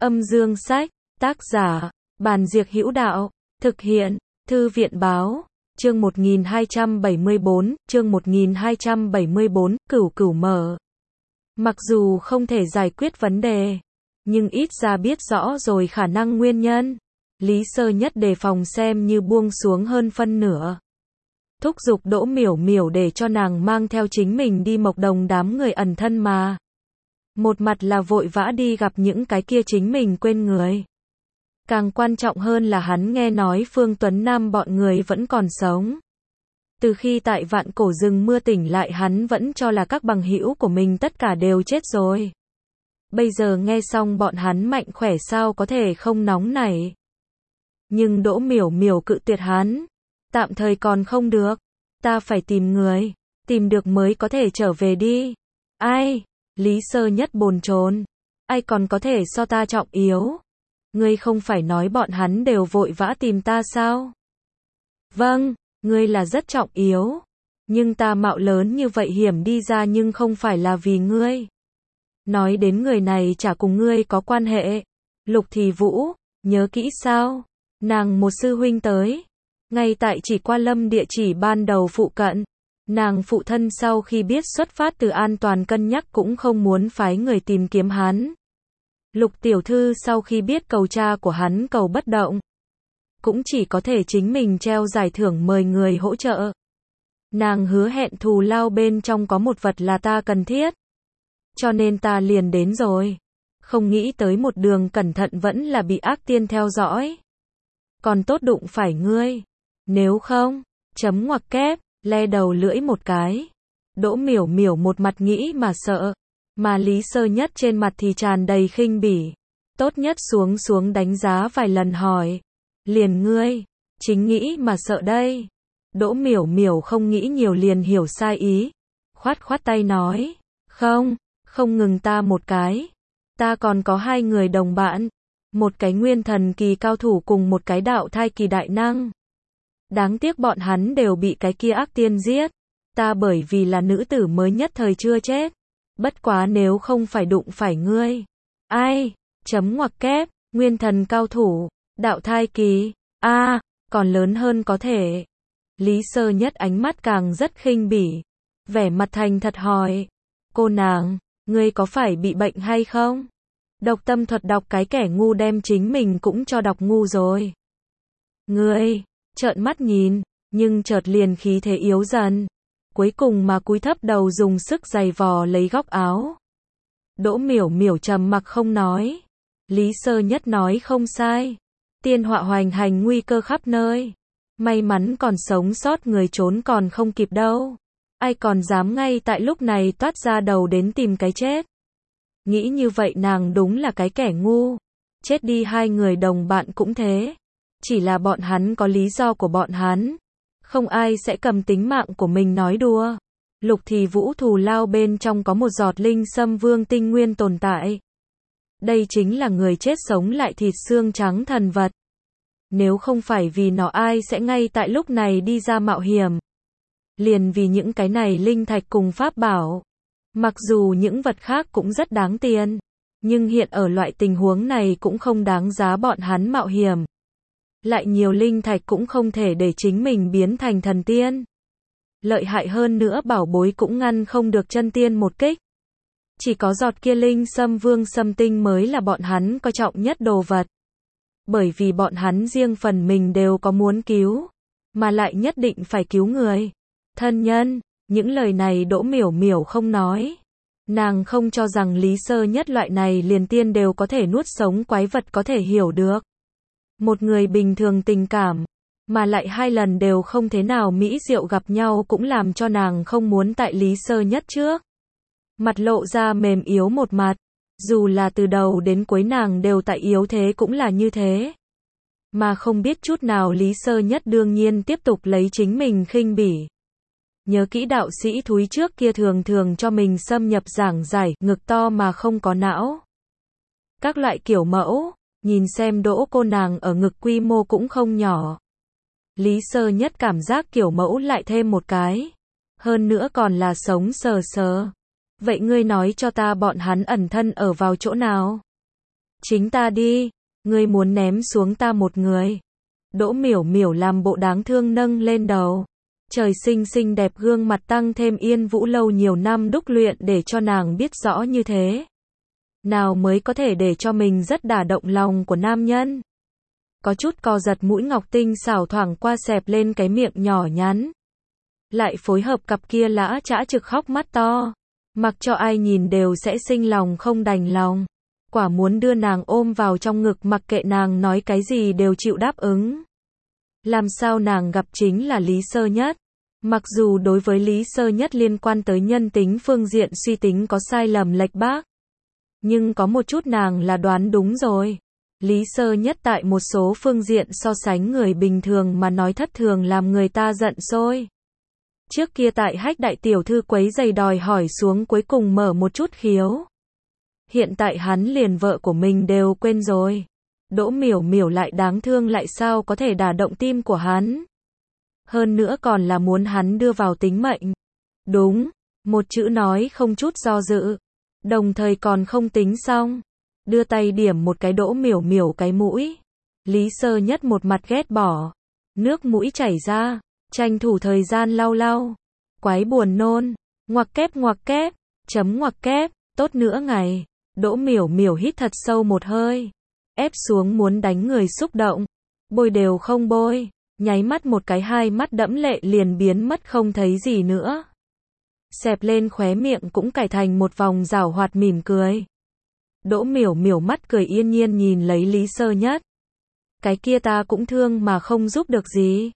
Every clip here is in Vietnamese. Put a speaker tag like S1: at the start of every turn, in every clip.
S1: Âm dương sách, tác giả, Bàn Diệc Hữu Đạo, thực hiện, Thư viện Báo, chương 1274, chương 1274, cửu cửu mở. Mặc dù không thể giải quyết vấn đề, nhưng ít ra biết rõ rồi khả năng nguyên nhân. Lý Sơ Nhất đề phòng xem như buông xuống hơn phân nửa. Thúc giục Đỗ Miểu Miểu để cho nàng mang theo chính mình đi Mộc Đồng đám người ẩn thân mà. Một mặt là vội vã đi gặp những cái kia chính mình quên người. Càng quan trọng hơn là hắn nghe nói Phương Tuấn Nam bọn người vẫn còn sống. Từ khi tại Vạn Cổ rừng mưa tỉnh lại hắn vẫn cho là các bằng hữu của mình tất cả đều chết rồi. Bây giờ nghe xong bọn hắn mạnh khỏe sao có thể không nóng nảy. Nhưng Đỗ Miểu Miểu cự tuyệt hắn. Tạm thời còn không được. Ta phải tìm người. Tìm được mới có thể trở về đi. Ai? Lý Sơ Nhất bồn chồn. Ai còn có thể so ta trọng yếu? Ngươi không phải nói bọn hắn đều vội vã tìm ta sao? Vâng, ngươi là rất trọng yếu. Nhưng ta mạo lớn như vậy hiểm đi ra nhưng không phải là vì ngươi. Nói đến người này chả cùng ngươi có quan hệ. Lục Thì Vũ, nhớ kỹ sao? Nàng một sư huynh tới. Ngay tại Chỉ Qua Lâm địa chỉ ban đầu phụ cận. Nàng phụ thân sau khi biết xuất phát từ an toàn cân nhắc cũng không muốn phái người tìm kiếm hắn. Lục tiểu thư sau khi biết cầu cha của hắn cầu bất động. Cũng chỉ có thể chính mình treo giải thưởng mời người hỗ trợ. Nàng hứa hẹn thù lao bên trong có một vật là ta cần thiết. Cho nên ta liền đến rồi. Không nghĩ tới một đường cẩn thận vẫn là bị ác tiên theo dõi. Còn tốt đụng phải ngươi. Nếu không, chấm ngoặc kép, le đầu lưỡi một cái. Đỗ Miểu Miểu một mặt nghĩ mà sợ. Mà Lý Sơ Nhất trên mặt thì tràn đầy khinh bỉ. Tốt nhất xuống đánh giá vài lần hỏi. Liền ngươi, chính nghĩ mà sợ đây. Đỗ Miểu Miểu không nghĩ nhiều liền hiểu sai ý. Khoát tay nói. Không ngừng ta một cái. Ta còn có hai người đồng bạn. Một cái nguyên thần kỳ cao thủ cùng một cái đạo thai kỳ đại năng. Đáng tiếc bọn hắn đều bị cái kia ác tiên giết. Ta bởi vì là nữ tử mới nhất thời chưa chết. Bất quá nếu không phải đụng phải ngươi. Ai? Chấm ngoặc kép, nguyên thần cao thủ, đạo thai kỳ. Còn lớn hơn có thể. Lý Sơ Nhất ánh mắt càng rất khinh bỉ. Vẻ mặt thành thật hỏi. Cô nàng, ngươi có phải bị bệnh hay không? Độc tâm thuật đọc cái kẻ ngu đem chính mình cũng cho đọc ngu rồi. Ngươi, trợn mắt nhìn, nhưng chợt liền khí thế yếu dần. Cuối cùng mà cúi thấp đầu dùng sức giày vò lấy góc áo. Đỗ Miểu Miểu trầm mặc không nói. Lý Sơ Nhất nói không sai. Tiên họa hoành hành nguy cơ khắp nơi. May mắn còn sống sót người trốn còn không kịp đâu. Ai còn dám ngay tại lúc này toát ra đầu đến tìm cái chết. Nghĩ như vậy nàng đúng là cái kẻ ngu. Chết đi hai người đồng bạn cũng thế. Chỉ là bọn hắn có lý do của bọn hắn. Không ai sẽ cầm tính mạng của mình nói đùa. Lục Thì Vũ thù lao bên trong có một giọt linh sâm vương tinh nguyên tồn tại. Đây chính là người chết sống lại thịt xương trắng thần vật. Nếu không phải vì nó ai sẽ ngay tại lúc này đi ra mạo hiểm. Liền vì những cái này linh thạch cùng pháp bảo. Mặc dù những vật khác cũng rất đáng tiền. Nhưng hiện ở loại tình huống này cũng không đáng giá bọn hắn mạo hiểm. Lại nhiều linh thạch cũng không thể để chính mình biến thành thần tiên. Lợi hại hơn nữa bảo bối cũng ngăn không được chân tiên một kích. Chỉ có giọt kia linh sâm vương sâm tinh mới là bọn hắn coi trọng nhất đồ vật. Bởi vì bọn hắn riêng phần mình đều có muốn cứu. Mà lại nhất định phải cứu người. Thân nhân, những lời này Đỗ Miểu Miểu không nói. Nàng không cho rằng Lý Sơ Nhất loại này liền tiên đều có thể nuốt sống quái vật có thể hiểu được. Một người bình thường tình cảm, mà lại hai lần đều không thế nào mỹ diệu gặp nhau cũng làm cho nàng không muốn tại Lý Sơ Nhất trước. Mặt lộ ra mềm yếu một mặt, dù là từ đầu đến cuối nàng đều tại yếu thế cũng là như thế. Mà không biết chút nào Lý Sơ Nhất đương nhiên tiếp tục lấy chính mình khinh bỉ. Nhớ kỹ đạo sĩ thúi trước kia thường cho mình xâm nhập giảng giải, ngực to mà không có não. Các loại kiểu mẫu. Nhìn xem Đỗ cô nàng ở ngực quy mô cũng không nhỏ. Lý Sơ Nhất cảm giác kiểu mẫu lại thêm một cái. Hơn nữa còn là sống sờ sờ. Vậy ngươi nói cho ta bọn hắn ẩn thân ở vào chỗ nào? Chính ta đi, ngươi muốn ném xuống ta một người. Đỗ Miểu Miểu làm bộ đáng thương nâng lên đầu. Trời sinh xinh đẹp gương mặt tăng thêm Yên Vũ lâu nhiều năm đúc luyện để cho nàng biết rõ như thế. Nào mới có thể để cho mình rất đả động lòng của nam nhân. Có chút co giật mũi ngọc tinh xảo thoảng qua xẹp lên cái miệng nhỏ nhắn. Lại phối hợp cặp kia lã chã trực khóc mắt to. Mặc cho ai nhìn đều sẽ sinh lòng không đành lòng. Quả muốn đưa nàng ôm vào trong ngực mặc kệ nàng nói cái gì đều chịu đáp ứng. Làm sao nàng gặp chính là Lý Sơ Nhất. Mặc dù đối với Lý Sơ Nhất liên quan tới nhân tính phương diện suy tính có sai lầm lệch bác. Nhưng có một chút nàng là đoán đúng rồi. Lý Sơ Nhất tại một số phương diện so sánh người bình thường mà nói thất thường làm người ta giận sôi. Trước kia tại Hách đại tiểu thư quấy giày đòi hỏi xuống cuối cùng mở một chút khiếu. Hiện tại hắn liền vợ của mình đều quên rồi. Đỗ Miểu Miểu lại đáng thương lại sao có thể đả động tim của hắn. Hơn nữa còn là muốn hắn đưa vào tính mệnh. Đúng, một chữ nói không chút do dự. Đồng thời còn không tính xong. Đưa tay điểm một cái Đỗ Miểu Miểu cái mũi. Lý Sơ Nhất một mặt ghét bỏ. Nước mũi chảy ra. Tranh thủ thời gian lau lau. Quái buồn nôn. Ngoặc kép. Chấm ngoặc kép. Tốt nữa ngày. Đỗ Miểu Miểu hít thật sâu một hơi. Ép xuống muốn đánh người xúc động. Bôi đều không bôi. Nháy mắt một cái hai mắt đẫm lệ liền biến mất không thấy gì nữa. Xẹp lên khóe miệng cũng cải thành một vòng giảo hoạt mỉm cười. Đỗ Miểu Miểu mắt cười yên nhiên nhìn lấy Lý Sơ Nhất. Cái kia ta cũng thương mà không giúp được gì.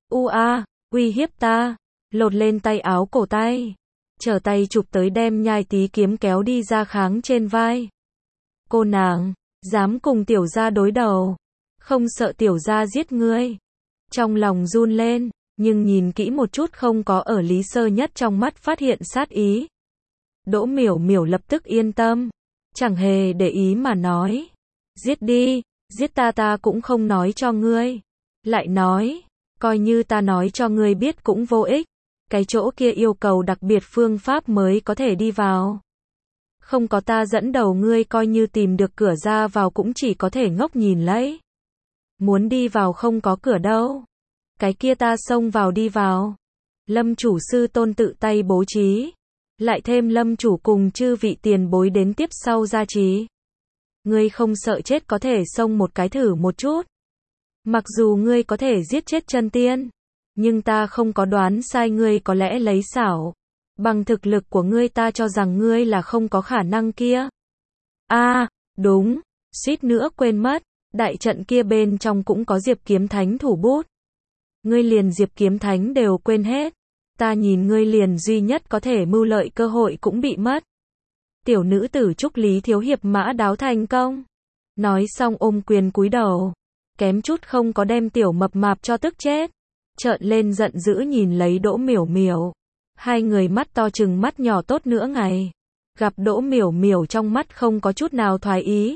S1: Uy hiếp ta. Lột lên tay áo cổ tay. Trở tay chụp tới đem nhai tí kiếm kéo đi ra kháng trên vai. Cô nàng, dám cùng tiểu gia đối đầu. Không sợ tiểu gia giết ngươi. Trong lòng run lên, nhưng nhìn kỹ một chút không có ở Lý Sơ Nhất trong mắt phát hiện sát ý. Đỗ Miểu Miểu lập tức yên tâm. Chẳng hề để ý mà nói. Giết đi, giết ta cũng không nói cho ngươi. Lại nói, coi như ta nói cho ngươi biết cũng vô ích. Cái chỗ kia yêu cầu đặc biệt phương pháp mới có thể đi vào. Không có ta dẫn đầu ngươi coi như tìm được cửa ra vào cũng chỉ có thể ngốc nhìn lấy. Muốn đi vào không có cửa đâu. Cái kia ta xông vào đi vào. Lâm chủ sư tôn tự tay bố trí. Lại thêm lâm chủ cùng chư vị tiền bối đến tiếp sau gia trí. Ngươi không sợ chết có thể xông một cái thử một chút. Mặc dù ngươi có thể giết chết chân tiên. Nhưng ta không có đoán sai ngươi có lẽ lấy xảo. Bằng thực lực của ngươi ta cho rằng ngươi là không có khả năng kia. Đúng. Suýt nữa quên mất. Đại trận kia bên trong cũng có Diệp Kiếm Thánh thủ bút. Ngươi liền Diệp Kiếm Thánh đều quên hết. Ta nhìn ngươi liền duy nhất có thể mưu lợi cơ hội cũng bị mất. Tiểu nữ tử chúc Lý thiếu hiệp mã đáo thành công. Nói xong ôm quyền cúi đầu. Kém chút không có đem tiểu mập mạp cho tức chết. Trợn lên giận dữ nhìn lấy Đỗ Miểu Miểu. Hai người mắt to chừng mắt nhỏ tốt nữa ngày. Gặp Đỗ Miểu Miểu trong mắt không có chút nào thoái ý.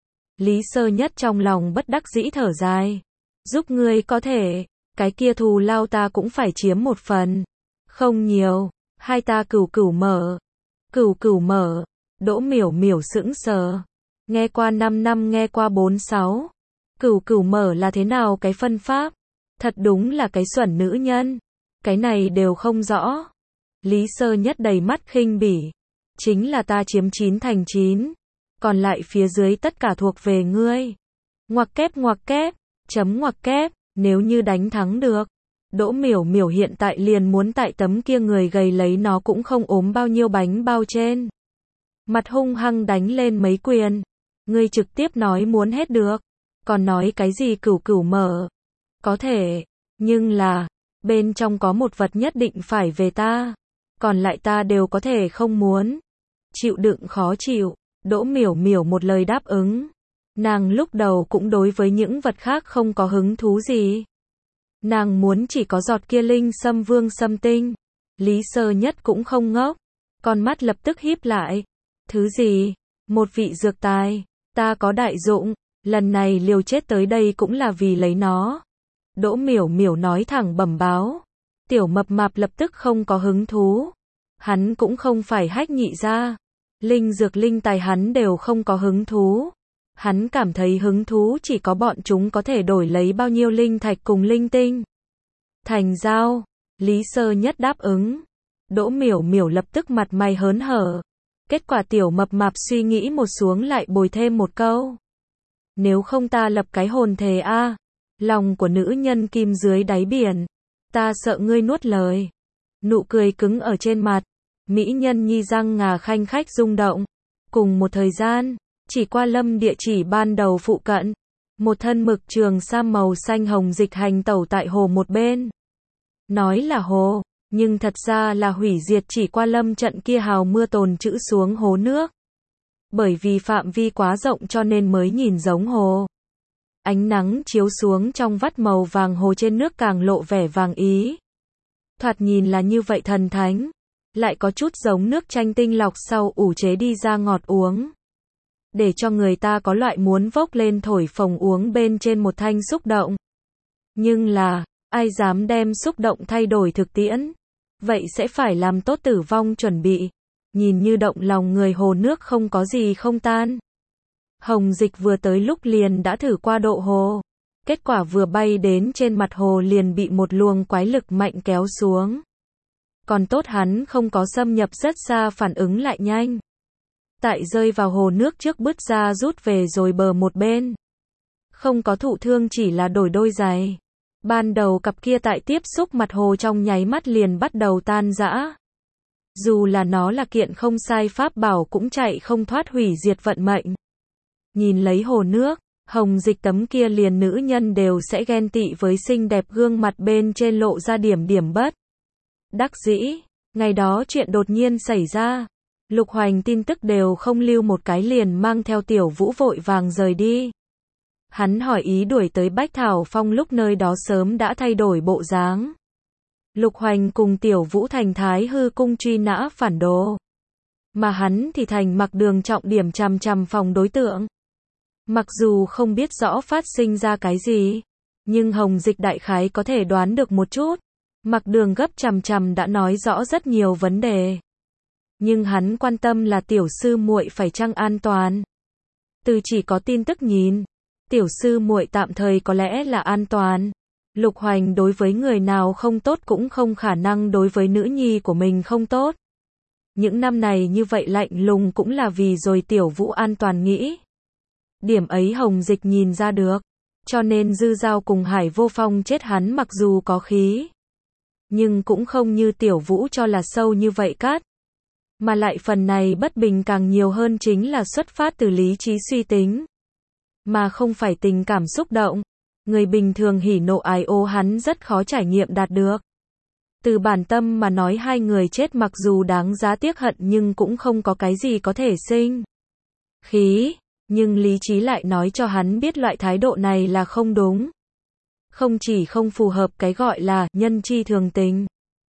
S1: Lý Sơ Nhất trong lòng bất đắc dĩ thở dài. Giúp ngươi có thể. Cái kia thù lao ta cũng phải chiếm một phần. Không nhiều. Hai ta cửu mở. Cửu mở. Đỗ Miểu Miểu sững sờ. Nghe qua 5 năm nghe qua 4-6. Cửu mở là thế nào cái phân pháp? Thật đúng là cái xuẩn nữ nhân. Cái này đều không rõ. Lý Sơ Nhất đầy mắt khinh bỉ. Chính là ta chiếm 9 thành 9. Còn lại phía dưới tất cả thuộc về ngươi. Ngoặc kép. Chấm ngoặc kép. Nếu như đánh thắng được. Đỗ Miểu Miểu hiện tại liền muốn tại tấm kia người gầy lấy nó cũng không ốm bao nhiêu bánh bao trên. Mặt hung hăng đánh lên mấy quyền. Ngươi trực tiếp nói muốn hết được. Còn nói cái gì cửu mở. Có thể. Nhưng là. Bên trong có một vật nhất định phải về ta. Còn lại ta đều có thể không muốn. Chịu đựng khó chịu. Đỗ Miểu Miểu một lời đáp ứng. Nàng lúc đầu cũng đối với những vật khác không có hứng thú gì. Nàng muốn chỉ có giọt kia linh sâm vương sâm tinh. Lý Sơ Nhất cũng không ngốc. Con mắt lập tức híp lại. Thứ gì? Một vị dược tài. Ta có đại dụng. Lần này liều chết tới đây cũng là vì lấy nó. Đỗ Miểu Miểu nói thẳng bẩm báo. Tiểu mập mạp lập tức không có hứng thú. Hắn cũng không phải Hách nhị gia. Linh dược linh tài hắn đều không có hứng thú. Hắn cảm thấy hứng thú chỉ có bọn chúng có thể đổi lấy bao nhiêu linh thạch cùng linh tinh. Thành giao, Lý Sơ Nhất đáp ứng. Đỗ Miểu Miểu lập tức mặt mày hớn hở. Kết quả tiểu mập mạp suy nghĩ một xuống lại bồi thêm một câu. Nếu không ta lập cái hồn thề a, lòng của nữ nhân kim dưới đáy biển. Ta sợ ngươi nuốt lời. Nụ cười cứng ở trên mặt. Mỹ nhân nhi răng ngà khanh khách rung động. Cùng một thời gian, chỉ qua lâm địa chỉ ban đầu phụ cận. Một thân mực trường sam màu xanh hồng dịch hành tẩu tại hồ một bên. Nói là hồ, nhưng thật ra là hủy diệt chỉ qua lâm trận kia hào mưa tồn trữ xuống hố nước. Bởi vì phạm vi quá rộng cho nên mới nhìn giống hồ. Ánh nắng chiếu xuống trong vắt màu vàng hồ trên nước càng lộ vẻ vàng ý. Thoạt nhìn là như vậy thần thánh, lại có chút giống nước chanh tinh lọc sau ủ chế đi ra ngọt uống. Để cho người ta có loại muốn vốc lên thổi phồng uống bên trên một thanh xúc động. Nhưng là, ai dám đem xúc động thay đổi thực tiễn? Vậy sẽ phải làm tốt tử vong chuẩn bị. Nhìn như động lòng người hồ nước không có gì không tan. Hồng Dịch vừa tới lúc liền đã thử qua độ hồ. Kết quả vừa bay đến trên mặt hồ liền bị một luồng quái lực mạnh kéo xuống. Còn tốt hắn không có xâm nhập rất xa, phản ứng lại nhanh. Tại rơi vào hồ nước trước bứt ra rút về rồi bờ một bên. Không có thụ thương, chỉ là đổi đôi giày. Ban đầu cặp kia tại tiếp xúc mặt hồ trong nháy mắt liền bắt đầu tan rã. Dù là nó là kiện không sai pháp bảo cũng chạy không thoát hủy diệt vận mệnh. Nhìn lấy hồ nước, Hồng Dịch tấm kia liền nữ nhân đều sẽ ghen tị với xinh đẹp gương mặt bên trên lộ ra điểm điểm bất đắc dĩ. Ngày đó chuyện đột nhiên xảy ra. Lục Hoành tin tức đều không lưu một cái liền mang theo Tiểu Vũ vội vàng rời đi. Hắn hỏi ý đuổi tới Bách Thảo Phong lúc nơi đó sớm đã thay đổi bộ dáng. Lục Hoành cùng Tiểu Vũ thành Thái Hư cung truy nã phản đồ. Mà hắn thì thành Mặc Đường trọng điểm chằm chằm phòng đối tượng. Mặc dù không biết rõ phát sinh ra cái gì, nhưng Hồng Dịch đại khái có thể đoán được một chút. Mặc Đường gấp chằm chằm đã nói rõ rất nhiều vấn đề. Nhưng hắn quan tâm là tiểu sư muội phải chăng an toàn. Từ chỉ có tin tức nhìn, tiểu sư muội tạm thời có lẽ là an toàn. Lục Hoành đối với người nào không tốt cũng không khả năng đối với nữ nhi của mình không tốt. Những năm này như vậy lạnh lùng cũng là vì rồi Tiểu Vũ an toàn nghĩ. Điểm ấy Hồng Dịch nhìn ra được. Cho nên Dư Giao cùng Hải Vô Phong chết hắn mặc dù có khí, nhưng cũng không như Tiểu Vũ cho là sâu như vậy cát. Mà lại phần này bất bình càng nhiều hơn chính là xuất phát từ lý trí suy tính, mà không phải tình cảm xúc động. Người bình thường hỉ nộ ái ố hắn rất khó trải nghiệm đạt được. Từ bản tâm mà nói hai người chết mặc dù đáng giá tiếc hận nhưng cũng không có cái gì có thể sinh khí. Nhưng lý trí lại nói cho hắn biết loại thái độ này là không đúng. Không chỉ không phù hợp cái gọi là nhân chi thường tình,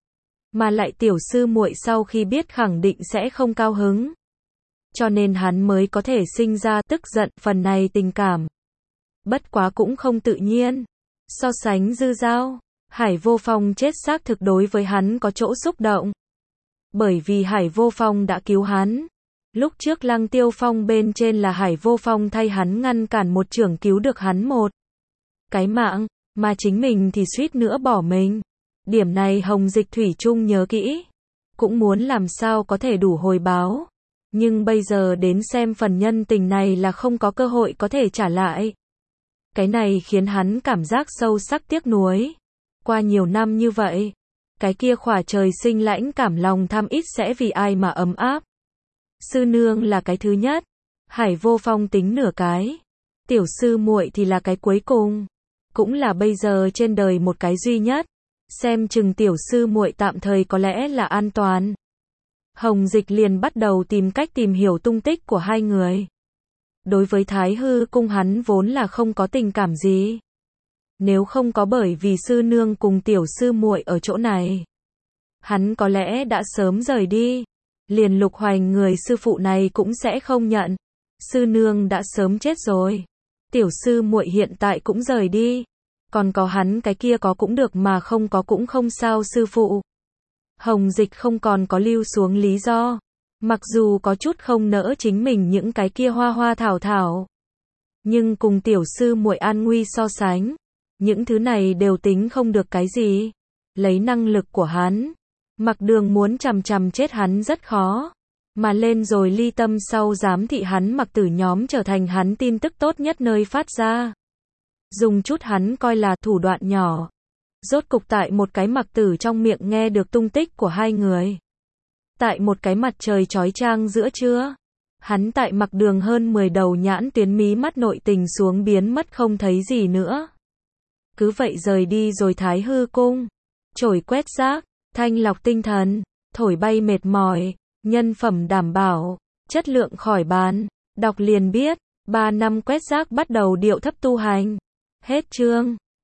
S1: mà lại tiểu sư muội sau khi biết khẳng định sẽ không cao hứng. Cho nên hắn mới có thể sinh ra tức giận phần này tình cảm. Bất quá cũng không tự nhiên. So sánh Dư Giao, Hải Vô Phong chết xác thực đối với hắn có chỗ xúc động. Bởi vì Hải Vô Phong đã cứu hắn. Lúc trước Lăng Tiêu Phong bên trên là Hải Vô Phong thay hắn ngăn cản một chưởng cứu được hắn một cái mạng, mà chính mình thì suýt nữa bỏ mình. Điểm này Hồng Dịch thủy chung nhớ kỹ. Cũng muốn làm sao có thể đủ hồi báo. Nhưng bây giờ đến xem phần nhân tình này là không có cơ hội có thể trả lại. Cái này khiến hắn cảm giác sâu sắc tiếc nuối. Qua nhiều năm như vậy, cái kia khỏa trời sinh lãnh cảm lòng tham ít sẽ vì ai mà ấm áp. Sư nương là cái thứ nhất, Hải Vô Phong tính nửa cái, tiểu sư muội thì là cái cuối cùng, cũng là bây giờ trên đời một cái duy nhất. Xem chừng tiểu sư muội tạm thời có lẽ là an toàn. Hồng Dịch liền bắt đầu tìm cách tìm hiểu tung tích của hai người. Đối với Thái Hư cung hắn vốn là không có tình cảm gì. Nếu không có bởi vì sư nương cùng tiểu sư muội ở chỗ này, hắn có lẽ đã sớm rời đi. Liền Lục Hoành người sư phụ này cũng sẽ không nhận. Sư nương đã sớm chết rồi. Tiểu sư muội hiện tại cũng rời đi. Còn có hắn cái kia có cũng được mà không có cũng không sao sư phụ. Hồng Dịch không còn có lưu xuống lý do. Mặc dù có chút không nỡ chính mình những cái kia hoa hoa thảo thảo. Nhưng cùng tiểu sư muội an nguy so sánh, những thứ này đều tính không được cái gì. Lấy năng lực của hắn, Mặc Đường muốn chằm chằm chết hắn rất khó. Mà lên rồi ly tâm sau giám thị hắn Mặc Tử nhóm trở thành hắn tin tức tốt nhất nơi phát ra. Dùng chút hắn coi là thủ đoạn nhỏ. Rốt cục tại một cái Mặc Tử trong miệng nghe được tung tích của hai người. Tại một cái mặt trời chói chang giữa trưa, hắn tại Mặc Đường hơn 10 đầu nhãn tuyến mí mắt nội tình xuống biến mất không thấy gì nữa. Cứ vậy rời đi rồi Thái Hư cung, chổi quét rác, thanh lọc tinh thần, thổi bay mệt mỏi, nhân phẩm đảm bảo, chất lượng khỏi bàn, đọc liền biết, 3 năm quét rác bắt đầu điệu thấp tu hành. Hết chương.